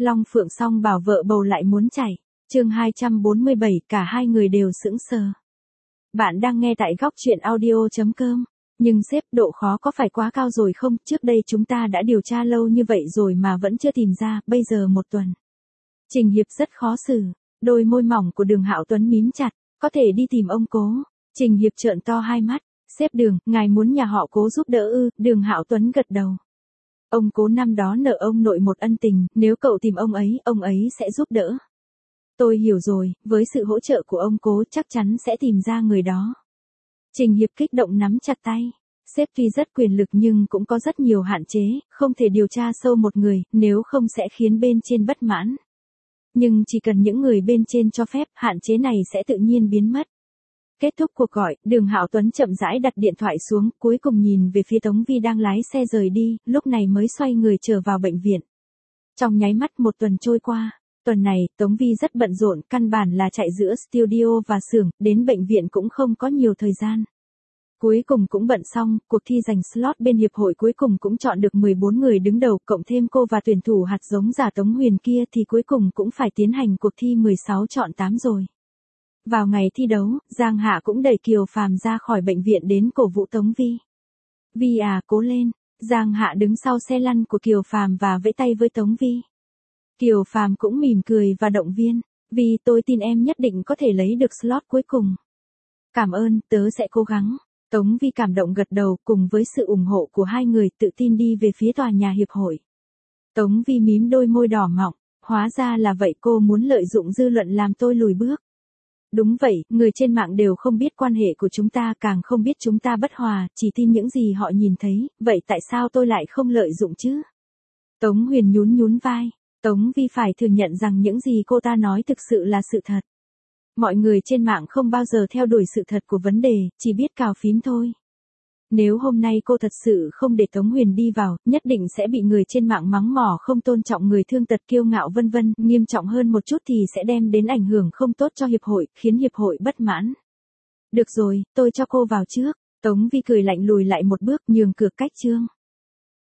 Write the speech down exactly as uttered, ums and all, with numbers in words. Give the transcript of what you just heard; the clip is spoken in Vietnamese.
Long Phượng song bảo vợ bầu lại muốn chảy. Chương hai trăm bốn mươi bảy, cả hai người đều sững sờ. Bạn đang nghe tại góc truyện audio chấm com. Nhưng sếp, độ khó có phải quá cao rồi không? Trước đây chúng ta đã điều tra lâu như vậy rồi mà vẫn chưa tìm ra, bây giờ một tuần. Trình Hiệp rất khó xử. Đôi môi mỏng của Đường Hạo Tuấn mím chặt. Có thể đi tìm ông Cố. Trình Hiệp trợn to hai mắt. Sếp Đường, ngài muốn nhà họ Cố giúp đỡ ư? Đường Hạo Tuấn gật đầu. Ông Cố năm đó nợ ông nội một ân tình, nếu cậu tìm ông ấy, ông ấy sẽ giúp đỡ. Tôi hiểu rồi, với sự hỗ trợ của ông Cố chắc chắn sẽ tìm ra người đó. Trình Hiệp kích động nắm chặt tay. Sếp tuy rất quyền lực nhưng cũng có rất nhiều hạn chế, không thể điều tra sâu một người, nếu không sẽ khiến bên trên bất mãn. Nhưng chỉ cần những người bên trên cho phép, hạn chế này sẽ tự nhiên biến mất. Kết thúc cuộc gọi, Đường Hạo Tuấn chậm rãi đặt điện thoại xuống, cuối cùng nhìn về phía Tống Vi đang lái xe rời đi, lúc này mới xoay người trở vào bệnh viện. Trong nháy mắt một tuần trôi qua. Tuần này, Tống Vi rất bận rộn, căn bản là chạy giữa studio và xưởng, đến bệnh viện cũng không có nhiều thời gian. Cuối cùng cũng bận xong, cuộc thi giành slot bên hiệp hội cuối cùng cũng chọn được mười bốn người đứng đầu, cộng thêm cô và tuyển thủ hạt giống giả Tống Huyền kia thì cuối cùng cũng phải tiến hành cuộc thi mười sáu chọn tám rồi. Vào ngày thi đấu, Giang Hạ cũng đẩy Kiều Phàm ra khỏi bệnh viện đến cổ vũ Tống Vi. Vi à, cố lên. Giang Hạ đứng sau xe lăn của Kiều Phàm và vẫy tay với Tống Vi. Kiều Phàm cũng mỉm cười và động viên. Vi, tôi tin em nhất định có thể lấy được slot cuối cùng. Cảm ơn, tớ sẽ cố gắng. Tống Vi cảm động gật đầu, cùng với sự ủng hộ của hai người tự tin đi về phía tòa nhà hiệp hội. Tống Vi mím đôi môi đỏ mọng. Hóa ra là vậy, cô muốn lợi dụng dư luận làm tôi lùi bước. Đúng vậy, người trên mạng đều không biết quan hệ của chúng ta, càng không biết chúng ta bất hòa, chỉ tin những gì họ nhìn thấy, vậy tại sao tôi lại không lợi dụng chứ? Tống Huyền nhún nhún vai. Tống Vi phải thừa nhận rằng những gì cô ta nói thực sự là sự thật. Mọi người trên mạng không bao giờ theo đuổi sự thật của vấn đề, chỉ biết cào phím thôi. Nếu hôm nay cô thật sự không để Tống Huyền đi vào, nhất định sẽ bị người trên mạng mắng mỏ không tôn trọng người, thương tật, kiêu ngạo vân vân, nghiêm trọng hơn một chút thì sẽ đem đến ảnh hưởng không tốt cho hiệp hội, khiến hiệp hội bất mãn. Được rồi, tôi cho cô vào trước. Tống Vi cười lạnh lùi lại một bước, nhường cửa cách Trương